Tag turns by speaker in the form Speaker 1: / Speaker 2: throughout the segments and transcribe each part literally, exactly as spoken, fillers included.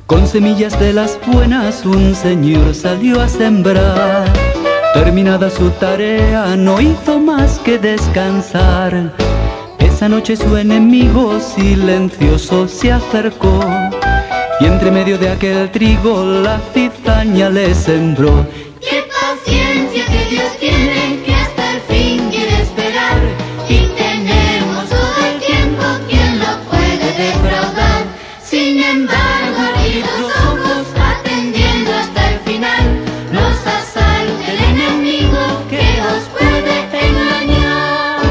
Speaker 1: Con semillas de las buenas un señor salió a sembrar. Terminada su tarea no hizo más que descansar. Esa noche su enemigo silencioso se acercó y entre medio de aquel trigo la cizaña le sembró.
Speaker 2: ¡Qué paciencia que Dios tiene, que hasta el fin quiere esperar! Y tenemos todo el tiempo, ¿quién lo puede defraudar? Sin embargo, abrid los ojos, atendiendo hasta el final. Nos asalta el enemigo que os puede engañar.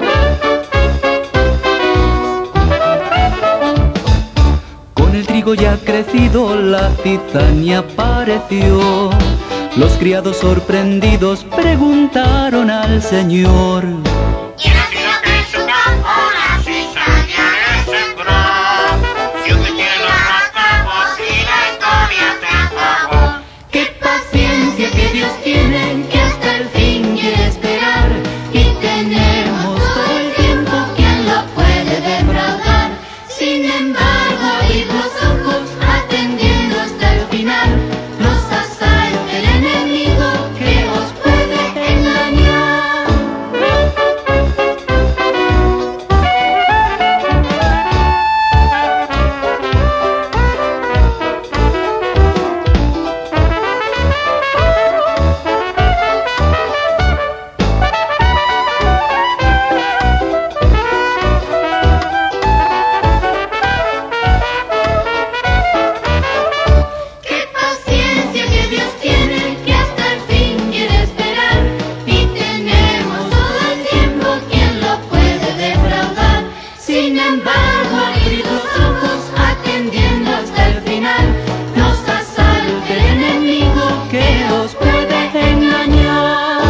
Speaker 1: Con el trigo ya crecido la cizaña apareció. Los criados sorprendidos preguntaron al Señor:
Speaker 3: ¿quién ha sido que en su campo la cizaña le sembró? Si usted tiene los rascamos y la historia se acabó.
Speaker 2: ¡Qué paciencia que Dios tiene, que hasta el fin quiere esperar! Y tenemos todo el tiempo, ¿quién lo puede defraudar? Sin embargo, abrid los ojos, atendiendo hasta el final. Nos asalta el enemigo que os puede engañar. ¡Qué paciencia que Dios tiene, que hasta el fin quiere esperar! Y tenemos todo el tiempo, ¿quién lo puede defraudar? Sin embargo, abrid los ojos, atendiendo hasta el final. Nos asalta el enemigo que os puede engañar.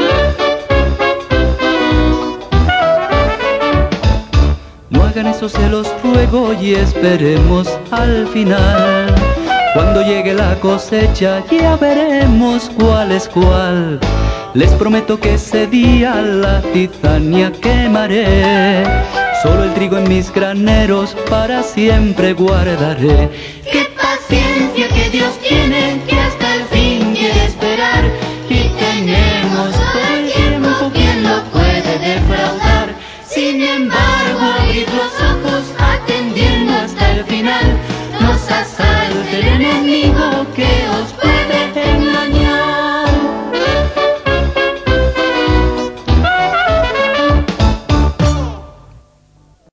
Speaker 1: no hagan eso, se los ruego, y esperemos al final. Cuando llegue la cosecha ya veremos cuál es cuál. Les prometo que ese día la cizaña quemaré. Solo el trigo en mis graneros para siempre guardaré.
Speaker 2: ¡Qué paciencia que Dios tiene, que hasta el fin quiere esperar! Y tenemos todo el tiempo, ¿quién lo puede defraudar? Sin embargo, abrid los ojos, atendiendo hasta el final. Nos asalta el enemigo que